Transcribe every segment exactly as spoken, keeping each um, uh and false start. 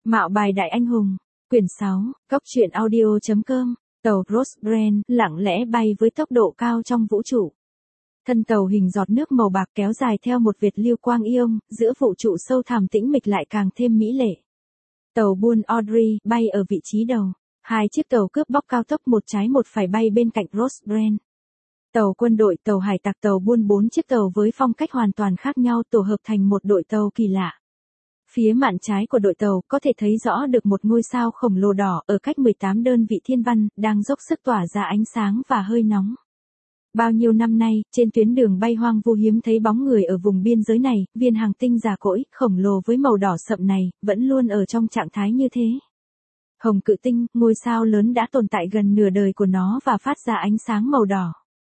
Mạo bài đại anh hùng. Quyển sáu, Cốc truyện audio chấm com. Tàu Rosbrand lặng lẽ bay với tốc độ cao trong vũ trụ. Thân tàu hình giọt nước màu bạc kéo dài theo một vệt lưu quang ion, giữa vũ trụ sâu thẳm tĩnh mịch lại càng thêm mỹ lệ. Tàu buôn Audrey bay ở vị trí đầu. Hai chiếc tàu cướp bóc cao tốc một trái một phải bay bên cạnh Rosbrand. Tàu quân đội, tàu hải tặc, tàu buôn, bốn chiếc tàu với phong cách hoàn toàn khác nhau tổ hợp thành một đội tàu kỳ lạ. Phía mạn trái của đội tàu có thể thấy rõ được một ngôi sao khổng lồ đỏ ở cách mười tám đơn vị thiên văn, đang dốc sức tỏa ra ánh sáng và hơi nóng. Bao nhiêu năm nay, trên tuyến đường bay hoang vu hiếm thấy bóng người ở vùng biên giới này, viên hành tinh già cỗi, khổng lồ với màu đỏ sậm này, vẫn luôn ở trong trạng thái như thế. Hồng Cự Tinh, ngôi sao lớn đã tồn tại gần nửa đời của nó và phát ra ánh sáng màu đỏ.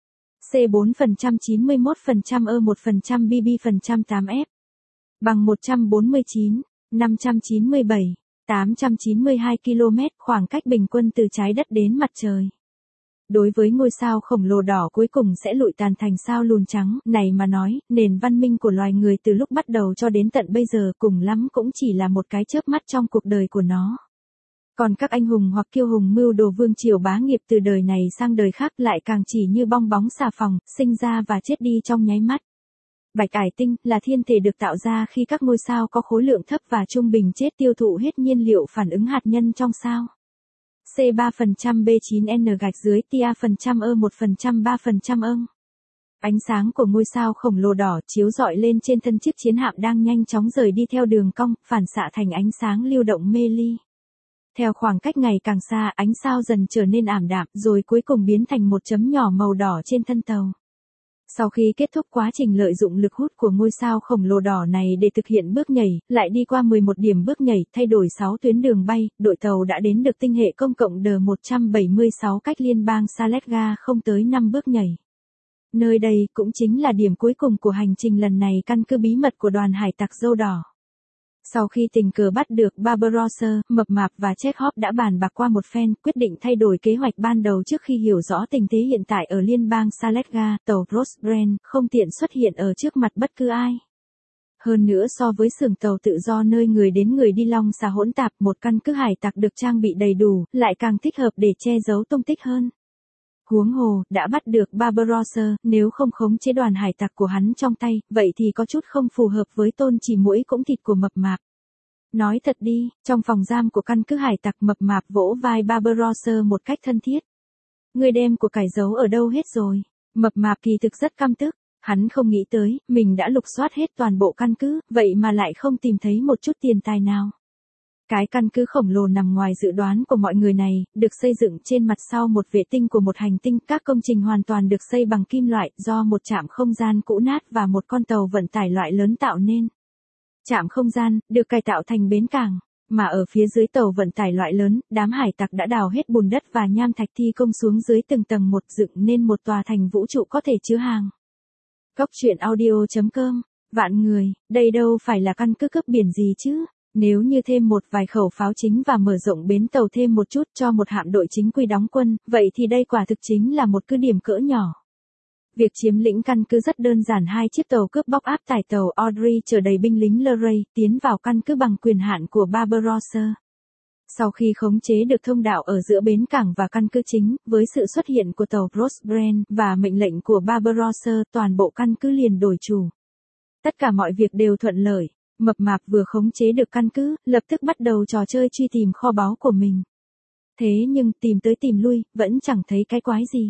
C bốn phần trăm chín mươi mốt phần trăm E một phần trăm B B phần trăm tám F. Bằng một trăm bốn mươi chín, năm trăm chín mươi bảy, tám trăm chín mươi hai ki lô mét, khoảng cách bình quân từ trái đất đến mặt trời. Đối với ngôi sao khổng lồ đỏ cuối cùng sẽ lụi tàn thành sao lùn trắng, này mà nói, nền văn minh của loài người từ lúc bắt đầu cho đến tận bây giờ cùng lắm cũng chỉ là một cái chớp mắt trong cuộc đời của nó. Còn các anh hùng hoặc kiêu hùng mưu đồ vương triều bá nghiệp từ đời này sang đời khác lại càng chỉ như bong bóng xà phòng, sinh ra và chết đi trong nháy mắt. Bạch Ải Tinh là thiên thể được tạo ra khi các ngôi sao có khối lượng thấp và trung bình chết tiêu thụ hết nhiên liệu phản ứng hạt nhân trong sao. C ba phần trăm B chín N gạch dưới Tia phần trăm E một phần trăm ba phần trăm âng. Ánh sáng của ngôi sao khổng lồ đỏ chiếu rọi lên trên thân chiếc chiến hạm đang nhanh chóng rời đi theo đường cong, phản xạ thành ánh sáng lưu động mê ly. Theo khoảng cách ngày càng xa, ánh sao dần trở nên ảm đạm, rồi cuối cùng biến thành một chấm nhỏ màu đỏ trên thân tàu. Sau khi kết thúc quá trình lợi dụng lực hút của ngôi sao khổng lồ đỏ này để thực hiện bước nhảy, lại đi qua mười một điểm bước nhảy, thay đổi sáu tuyến đường bay, đội tàu đã đến được tinh hệ công cộng D một trăm bảy mươi sáu cách liên bang Saletga không tới năm bước nhảy. Nơi đây cũng chính là điểm cuối cùng của hành trình lần này, căn cứ bí mật của đoàn hải tặc Dâu Đỏ. Sau khi tình cờ bắt được Barbarossa, Mập Mạp và Chekhov đã bàn bạc qua một phen, quyết định thay đổi kế hoạch ban đầu trước khi hiểu rõ tình thế hiện tại ở liên bang Saletga. Tàu Rosbrand không tiện xuất hiện ở trước mặt bất cứ ai. Hơn nữa, so với xưởng tàu tự do nơi người đến người đi long xà hỗn tạp, một căn cứ hải tặc được trang bị đầy đủ, lại càng thích hợp để che giấu tung tích hơn. Huống hồ, đã bắt được Barbarossa, nếu không khống chế đoàn hải tặc của hắn trong tay, vậy thì có chút không phù hợp với tôn chỉ muỗi cũng thịt của Mập Mạp. Nói thật đi, trong phòng giam của căn cứ hải tặc, Mập Mạp vỗ vai Barbarossa một cách thân thiết. Người đem của cải giấu ở đâu hết rồi? Mập Mạp kỳ thực rất căm tức, hắn không nghĩ tới, mình đã lục soát hết toàn bộ căn cứ, vậy mà lại không tìm thấy một chút tiền tài nào. Cái căn cứ khổng lồ nằm ngoài dự đoán của mọi người này, được xây dựng trên mặt sau một vệ tinh của một hành tinh, các công trình hoàn toàn được xây bằng kim loại, do một trạm không gian cũ nát và một con tàu vận tải loại lớn tạo nên. Trạm không gian, được cải tạo thành bến cảng, mà ở phía dưới tàu vận tải loại lớn, đám hải tặc đã đào hết bùn đất và nham thạch thi công xuống dưới từng tầng một, dựng nên một tòa thành vũ trụ có thể chứa hàng. Cốc truyện audio chấm com. Vạn người, đây đâu phải là căn cứ cướp biển gì chứ? Nếu như thêm một vài khẩu pháo chính và mở rộng bến tàu thêm một chút cho một hạm đội chính quy đóng quân, vậy thì đây quả thực chính là một cứ điểm cỡ nhỏ. Việc chiếm lĩnh căn cứ rất đơn giản, hai chiếc tàu cướp bóc áp tải tàu Audrey chở đầy binh lính Luray, tiến vào căn cứ bằng quyền hạn của Barbarossa. Sau khi khống chế được thông đạo ở giữa bến cảng và căn cứ chính, với sự xuất hiện của tàu Rosbrand và mệnh lệnh của Barbarossa, toàn bộ căn cứ liền đổi chủ. Tất cả mọi việc đều thuận lợi. Mập Mạp vừa khống chế được căn cứ, lập tức bắt đầu trò chơi truy tìm kho báu của mình. Thế nhưng, tìm tới tìm lui, vẫn chẳng thấy cái quái gì.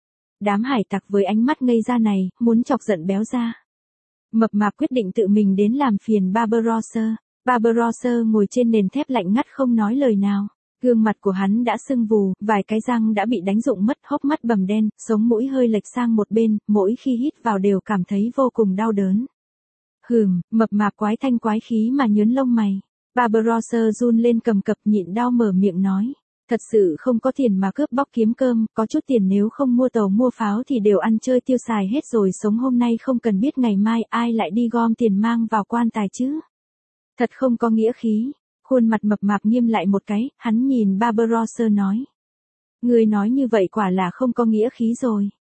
Đám hải tặc với ánh mắt ngây ra này, muốn chọc giận béo ra. Mập Mạp quyết định tự mình đến làm phiền Barbarossa. Barbarossa ngồi trên nền thép lạnh ngắt không nói lời nào. Gương mặt của hắn đã sưng vù, vài cái răng đã bị đánh rụng mất, hốc mắt bầm đen, sống mũi hơi lệch sang một bên, mỗi khi hít vào đều cảm thấy vô cùng đau đớn. Hừm, Mập Mạp quái thanh quái khí mà nhớn lông mày. Barbarossa run lên cầm cập, nhịn đau mở miệng nói. Thật sự không có tiền mà cướp bóc kiếm cơm, có chút tiền nếu không mua tàu mua pháo thì đều ăn chơi tiêu xài hết rồi, sống hôm nay không cần biết ngày mai ai lại đi gom tiền mang vào quan tài chứ. Thật không có nghĩa khí. Khuôn mặt Mập Mạp nghiêm lại một cái, hắn nhìn Barbarossa nói. Người nói như vậy quả là không có nghĩa khí rồi.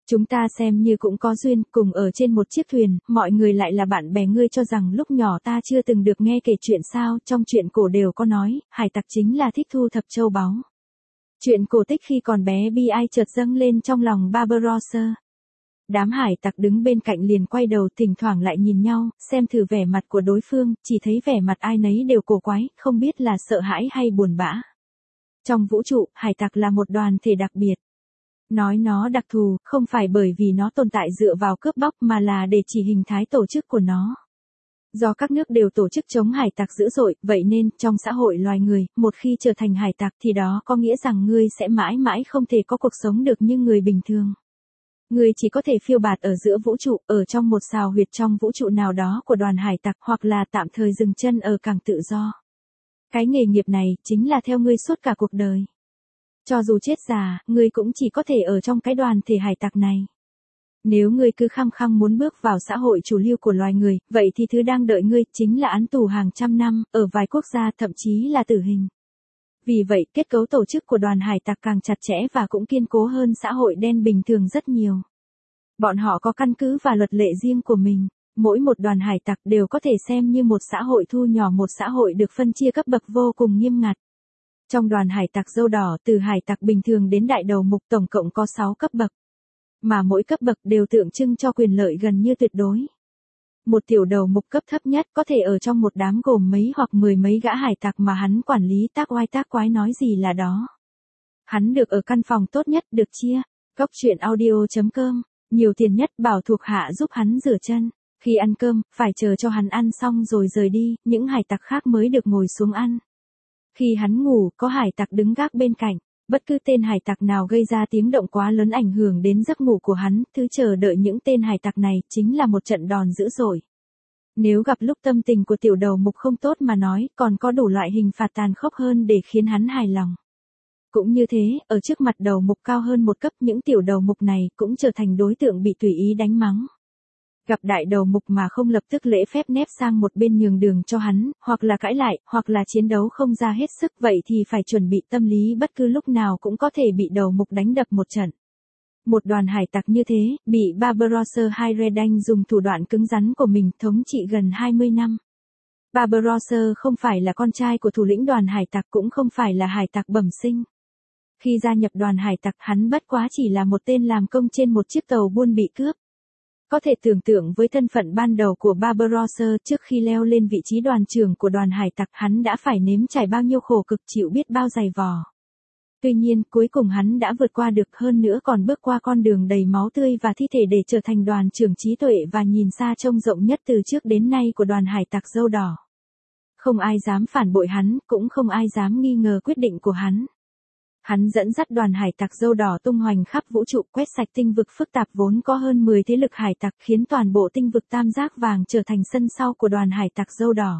Chúng ta xem như cũng có duyên, cùng ở trên một chiếc thuyền, mọi người lại là bạn bè, ngươi cho rằng lúc nhỏ ta chưa từng được nghe kể chuyện sao, trong chuyện cổ đều có nói, hải tặc chính là thích thu thập châu báu. Chuyện cổ tích khi còn bé bi ai chợt dâng lên trong lòng Barbarossa. Đám hải tặc đứng bên cạnh liền quay đầu thỉnh thoảng lại nhìn nhau, xem thử vẻ mặt của đối phương, chỉ thấy vẻ mặt ai nấy đều cổ quái, không biết là sợ hãi hay buồn bã. Trong vũ trụ, hải tặc là một đoàn thể đặc biệt. Nói nó đặc thù, không phải bởi vì nó tồn tại dựa vào cướp bóc mà là để chỉ hình thái tổ chức của nó. Do các nước đều tổ chức chống hải tặc dữ dội, vậy nên, trong xã hội loài người, một khi trở thành hải tặc thì đó có nghĩa rằng ngươi sẽ mãi mãi không thể có cuộc sống được như người bình thường. Ngươi chỉ có thể phiêu bạt ở giữa vũ trụ, ở trong một xào huyệt trong vũ trụ nào đó của đoàn hải tặc, hoặc là tạm thời dừng chân ở cảng tự do. Cái nghề nghiệp này, chính là theo ngươi suốt cả cuộc đời. Cho dù chết già, ngươi cũng chỉ có thể ở trong cái đoàn thể hải tặc này. Nếu ngươi cứ khăng khăng muốn bước vào xã hội chủ lưu của loài người, vậy thì thứ đang đợi ngươi chính là án tù hàng trăm năm, ở vài quốc gia thậm chí là tử hình. Vì vậy, kết cấu tổ chức của đoàn hải tặc càng chặt chẽ và cũng kiên cố hơn xã hội đen bình thường rất nhiều. Bọn họ có căn cứ và luật lệ riêng của mình. Mỗi một đoàn hải tặc đều có thể xem như một xã hội thu nhỏ, một xã hội được phân chia cấp bậc vô cùng nghiêm ngặt. Trong đoàn hải tặc dâu đỏ, từ hải tặc bình thường đến đại đầu mục, tổng cộng có sáu cấp bậc. Mà mỗi cấp bậc đều tượng trưng cho quyền lợi gần như tuyệt đối. Một tiểu đầu mục cấp thấp nhất có thể ở trong một đám gồm mấy hoặc mười mấy gã hải tặc mà hắn quản lý tác oai tác quái nói gì là đó. Hắn được ở căn phòng tốt nhất, được chia. Góc truyện audio chấm com, nhiều tiền nhất, bảo thuộc hạ giúp hắn rửa chân. Khi ăn cơm, phải chờ cho hắn ăn xong rồi rời đi, những hải tặc khác mới được ngồi xuống ăn. Khi hắn ngủ, có hải tặc đứng gác bên cạnh. Bất cứ tên hải tặc nào gây ra tiếng động quá lớn ảnh hưởng đến giấc ngủ của hắn, thứ chờ đợi những tên hải tặc này chính là một trận đòn dữ dội. Nếu gặp lúc tâm tình của tiểu đầu mục không tốt mà nói, còn có đủ loại hình phạt tàn khốc hơn để khiến hắn hài lòng. Cũng như thế, ở trước mặt đầu mục cao hơn một cấp, những tiểu đầu mục này cũng trở thành đối tượng bị tùy ý đánh mắng. Gặp đại đầu mục mà không lập tức lễ phép nép sang một bên nhường đường cho hắn, hoặc là cãi lại, hoặc là chiến đấu không ra hết sức, vậy thì phải chuẩn bị tâm lý bất cứ lúc nào cũng có thể bị đầu mục đánh đập một trận. Một đoàn hải tặc như thế, bị Barbarossa hay Redang dùng thủ đoạn cứng rắn của mình thống trị gần hai mươi năm. Barbarossa không phải là con trai của thủ lĩnh đoàn hải tặc, cũng không phải là hải tặc bẩm sinh. Khi gia nhập đoàn hải tặc, hắn bất quá chỉ là một tên làm công trên một chiếc tàu buôn bị cướp. Có thể tưởng tượng với thân phận ban đầu của Barbarossa, trước khi leo lên vị trí đoàn trưởng của đoàn hải tặc, hắn đã phải nếm trải bao nhiêu khổ cực, chịu biết bao dày vò. Tuy nhiên, cuối cùng hắn đã vượt qua được, hơn nữa còn bước qua con đường đầy máu tươi và thi thể để trở thành đoàn trưởng trí tuệ và nhìn xa trông rộng nhất từ trước đến nay của đoàn hải tặc dâu đỏ. Không ai dám phản bội hắn, cũng không ai dám nghi ngờ quyết định của hắn. Hắn dẫn dắt đoàn hải tặc dâu đỏ tung hoành khắp vũ trụ, quét sạch tinh vực phức tạp vốn có hơn mười thế lực hải tặc, khiến toàn bộ tinh vực tam giác vàng trở thành sân sau của đoàn hải tặc dâu đỏ.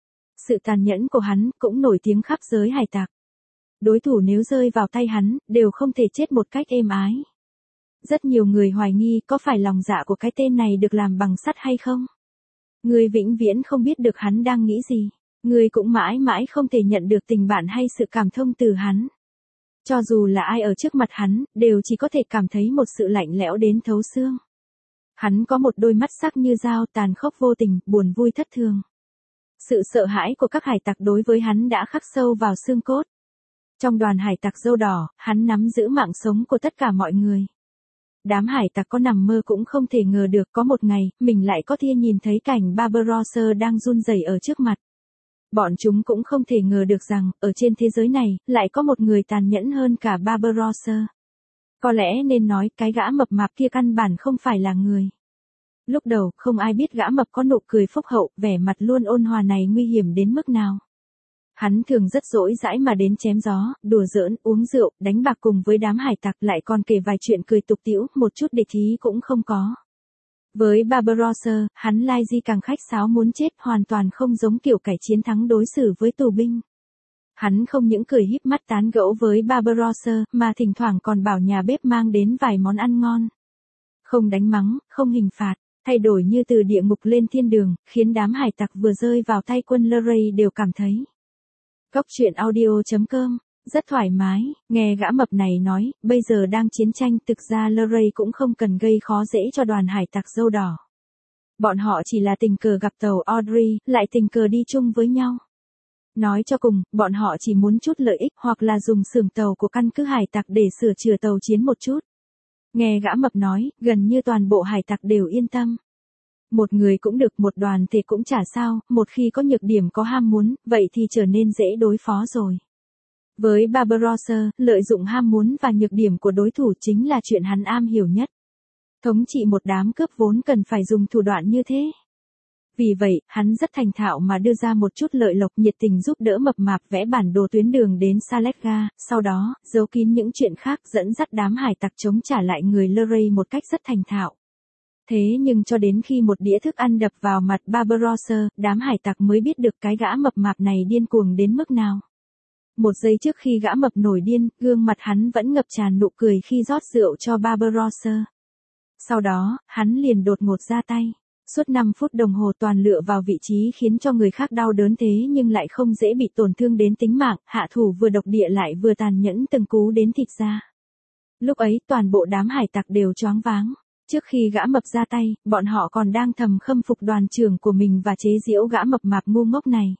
Sự tàn nhẫn của hắn cũng nổi tiếng khắp giới hải tặc. Đối thủ nếu rơi vào tay hắn, đều không thể chết một cách êm ái. Rất nhiều người hoài nghi có phải lòng dạ của cái tên này được làm bằng sắt hay không? Người vĩnh viễn không biết được hắn đang nghĩ gì. Người cũng mãi mãi không thể nhận được tình bạn hay sự cảm thông từ hắn. Cho dù là ai ở trước mặt hắn, đều chỉ có thể cảm thấy một sự lạnh lẽo đến thấu xương. Hắn có một đôi mắt sắc như dao, tàn khốc vô tình, buồn vui thất thường. Sự sợ hãi của các hải tặc đối với hắn đã khắc sâu vào xương cốt. Trong đoàn hải tặc dâu đỏ, hắn nắm giữ mạng sống của tất cả mọi người. Đám hải tặc có nằm mơ cũng không thể ngờ được có một ngày, mình lại có tia nhìn thấy cảnh Barbarossa đang run rẩy ở trước mặt. Bọn chúng cũng không thể ngờ được rằng, ở trên thế giới này, lại có một người tàn nhẫn hơn cả Barbarossa. Có lẽ nên nói, cái gã mập mạp kia căn bản không phải là người. Lúc đầu, không ai biết gã mập có nụ cười phúc hậu, vẻ mặt luôn ôn hòa này nguy hiểm đến mức nào. Hắn thường rất dỗi dãi mà đến chém gió, đùa giỡn, uống rượu, đánh bạc cùng với đám hải tặc, lại còn kể vài chuyện cười tục tĩu, một chút địch ý cũng không có. Với Barbarossa, hắn lai di càng khách sáo muốn chết, hoàn toàn không giống kiểu kẻ chiến thắng đối xử với tù binh. Hắn không những cười híp mắt tán gẫu với Barbarossa, mà thỉnh thoảng còn bảo nhà bếp mang đến vài món ăn ngon. Không đánh mắng, không hình phạt, thay đổi như từ địa ngục lên thiên đường, khiến đám hải tặc vừa rơi vào tay quân Leray đều cảm thấy. Góc truyện audio chấm com Rất thoải mái, nghe gã mập này nói, bây giờ đang chiến tranh, thực ra Luray cũng không cần gây khó dễ cho đoàn hải tặc dâu đỏ. Bọn họ chỉ là tình cờ gặp tàu Audrey, lại tình cờ đi chung với nhau. Nói cho cùng, bọn họ chỉ muốn chút lợi ích hoặc là dùng xưởng tàu của căn cứ hải tặc để sửa chữa tàu chiến một chút. Nghe gã mập nói, gần như toàn bộ hải tặc đều yên tâm. Một người cũng được, một đoàn thì cũng chả sao, một khi có nhược điểm có ham muốn, vậy thì trở nên dễ đối phó rồi. Với Barbarossa, lợi dụng ham muốn và nhược điểm của đối thủ chính là chuyện hắn am hiểu nhất. Thống trị một đám cướp vốn cần phải dùng thủ đoạn như thế. Vì vậy, hắn rất thành thạo mà đưa ra một chút lợi lộc, nhiệt tình giúp đỡ mập mạp vẽ bản đồ tuyến đường đến Saletga, sau đó, giấu kín những chuyện khác, dẫn dắt đám hải tặc chống trả lại người Luray một cách rất thành thạo. Thế nhưng cho đến khi một đĩa thức ăn đập vào mặt Barbarossa, đám hải tặc mới biết được cái gã mập mạp này điên cuồng đến mức nào. Một giây trước khi gã mập nổi điên, gương mặt hắn vẫn ngập tràn nụ cười khi rót rượu cho Barbarossa. Sau đó, hắn liền đột ngột ra tay. Suốt năm phút đồng hồ toàn lựa vào vị trí khiến cho người khác đau đớn thế nhưng lại không dễ bị tổn thương đến tính mạng, hạ thủ vừa độc địa lại vừa tàn nhẫn từng cú đến thịt da. Lúc ấy toàn bộ đám hải tặc đều choáng váng. Trước khi gã mập ra tay, bọn họ còn đang thầm khâm phục đoàn trưởng của mình và chế giễu gã mập mạp ngu ngốc này.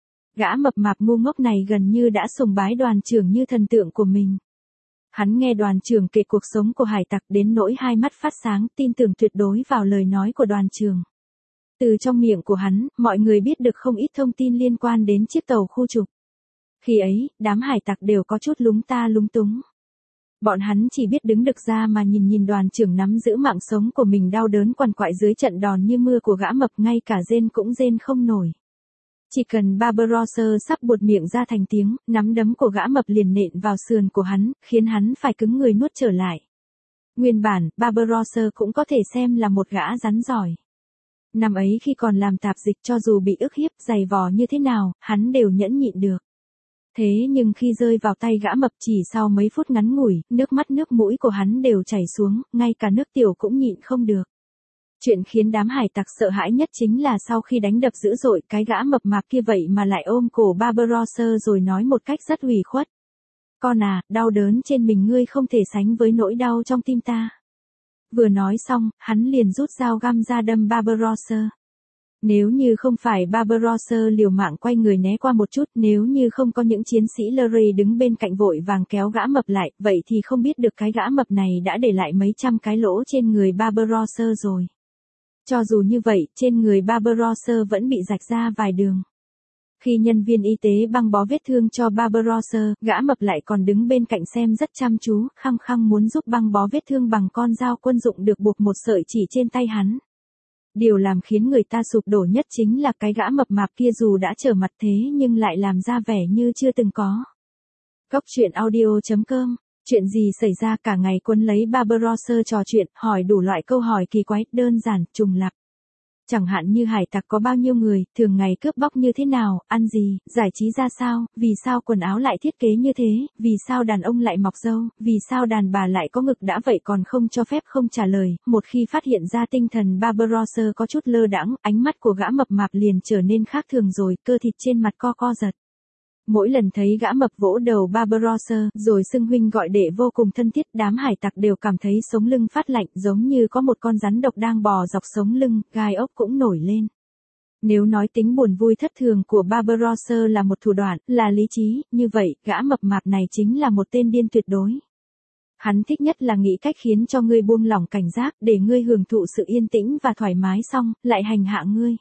Gã mập mạp ngu ngốc này gần như đã sùng bái đoàn trưởng như thần tượng của mình. Hắn nghe đoàn trưởng kể cuộc sống của hải tặc đến nỗi hai mắt phát sáng, tin tưởng tuyệt đối vào lời nói của đoàn trưởng. Từ trong miệng của hắn, mọi người biết được không ít thông tin liên quan đến chiếc tàu khu trục. Khi ấy, đám hải tặc đều có chút lúng ta lúng túng. Bọn hắn chỉ biết đứng được ra mà nhìn nhìn đoàn trưởng nắm giữ mạng sống của mình đau đớn quằn quại dưới trận đòn như mưa của gã mập, ngay cả rên cũng rên không nổi. Chỉ cần Barbarossa sắp buột miệng ra thành tiếng, nắm đấm của gã mập liền nện vào sườn của hắn, khiến hắn phải cứng người nuốt trở lại. Nguyên bản, Barbarossa cũng có thể xem là một gã rắn giỏi. Năm ấy khi còn làm tạp dịch, cho dù bị ức hiếp, dày vò như thế nào, hắn đều nhẫn nhịn được. Thế nhưng khi rơi vào tay gã mập chỉ sau mấy phút ngắn ngủi, nước mắt nước mũi của hắn đều chảy xuống, ngay cả nước tiểu cũng nhịn không được. Chuyện khiến đám hải tặc sợ hãi nhất chính là sau khi đánh đập dữ dội, cái gã mập mạp kia vậy mà lại ôm cổ Barbarossa rồi nói một cách rất ủy khuất. Con à, đau đớn trên mình ngươi không thể sánh với nỗi đau trong tim ta. Vừa nói xong, hắn liền rút dao găm ra đâm Barbarossa. Nếu như không phải Barbarossa liều mạng quay người né qua một chút, nếu như không có những chiến sĩ Luray đứng bên cạnh vội vàng kéo gã mập lại, vậy thì không biết được cái gã mập này đã để lại mấy trăm cái lỗ trên người Barbarossa rồi. Cho dù như vậy, trên người Barbarossa vẫn bị rạch ra vài đường. Khi nhân viên y tế băng bó vết thương cho Barbarossa, gã mập lại còn đứng bên cạnh xem rất chăm chú, khăng khăng muốn giúp băng bó vết thương bằng con dao quân dụng được buộc một sợi chỉ trên tay hắn. Điều làm khiến người ta sụp đổ nhất chính là cái gã mập mạp kia dù đã trở mặt thế nhưng lại làm ra vẻ như chưa từng có. Góc truyện audio chấm com. Chuyện gì xảy ra cả ngày quân lấy Barbarossa trò chuyện, hỏi đủ loại câu hỏi kỳ quái, đơn giản, trùng lặp. Chẳng hạn như hải tặc có bao nhiêu người, thường ngày cướp bóc như thế nào, ăn gì, giải trí ra sao, vì sao quần áo lại thiết kế như thế, vì sao đàn ông lại mọc râu, vì sao đàn bà lại có ngực đã vậy còn không cho phép không trả lời. Một khi phát hiện ra tinh thần Barbarossa có chút lơ đãng, ánh mắt của gã mập mạp liền trở nên khác thường rồi, cơ thịt trên mặt co co giật. Mỗi lần thấy gã mập vỗ đầu Barbarossa, rồi xưng huynh gọi đệ vô cùng thân thiết, đám hải tặc đều cảm thấy sống lưng phát lạnh, giống như có một con rắn độc đang bò dọc sống lưng, gai ốc cũng nổi lên. Nếu nói tính buồn vui thất thường của Barbarossa là một thủ đoạn, là lý trí, như vậy, gã mập mạp này chính là một tên điên tuyệt đối. Hắn thích nhất là nghĩ cách khiến cho ngươi buông lỏng cảnh giác, để ngươi hưởng thụ sự yên tĩnh và thoải mái xong, lại hành hạ ngươi.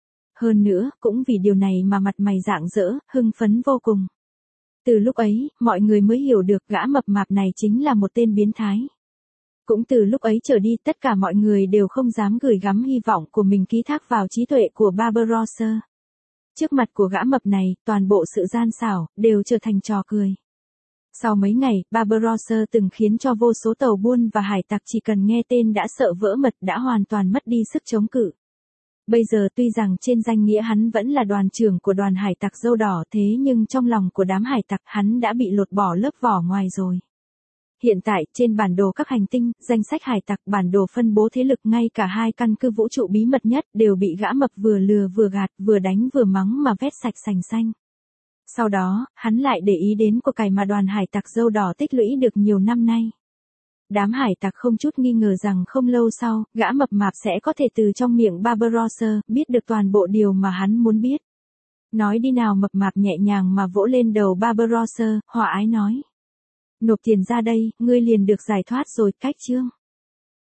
Hơn nữa, cũng vì điều này mà mặt mày rạng rỡ, hưng phấn vô cùng. Từ lúc ấy, mọi người mới hiểu được gã mập mạp này chính là một tên biến thái. Cũng từ lúc ấy trở đi, tất cả mọi người đều không dám gửi gắm hy vọng của mình ký thác vào trí tuệ của Barbarossa. Trước mặt của gã mập này, toàn bộ sự gian xảo, đều trở thành trò cười. Sau mấy ngày, Barbarossa từng khiến cho vô số tàu buôn và hải tặc chỉ cần nghe tên đã sợ vỡ mật, đã hoàn toàn mất đi sức chống cự. Bây giờ tuy rằng trên danh nghĩa hắn vẫn là đoàn trưởng của đoàn hải tặc dâu đỏ, thế nhưng trong lòng của đám hải tặc hắn đã bị lột bỏ lớp vỏ ngoài rồi. Hiện tại, trên bản đồ các hành tinh, danh sách hải tặc, bản đồ phân bố thế lực, ngay cả hai căn cứ vũ trụ bí mật nhất đều bị gã mập vừa lừa vừa gạt, vừa đánh vừa mắng mà vét sạch sành xanh. Sau đó, hắn lại để ý đến của cải mà đoàn hải tặc râu đỏ tích lũy được nhiều năm nay. Đám hải tặc không chút nghi ngờ rằng không lâu sau, gã mập mạp sẽ có thể từ trong miệng Barbarossa biết được toàn bộ điều mà hắn muốn biết. Nói đi nào, mập mạp nhẹ nhàng mà vỗ lên đầu Barbarossa, hòa ái nói. Nộp tiền ra đây, ngươi liền được giải thoát rồi, cách chương.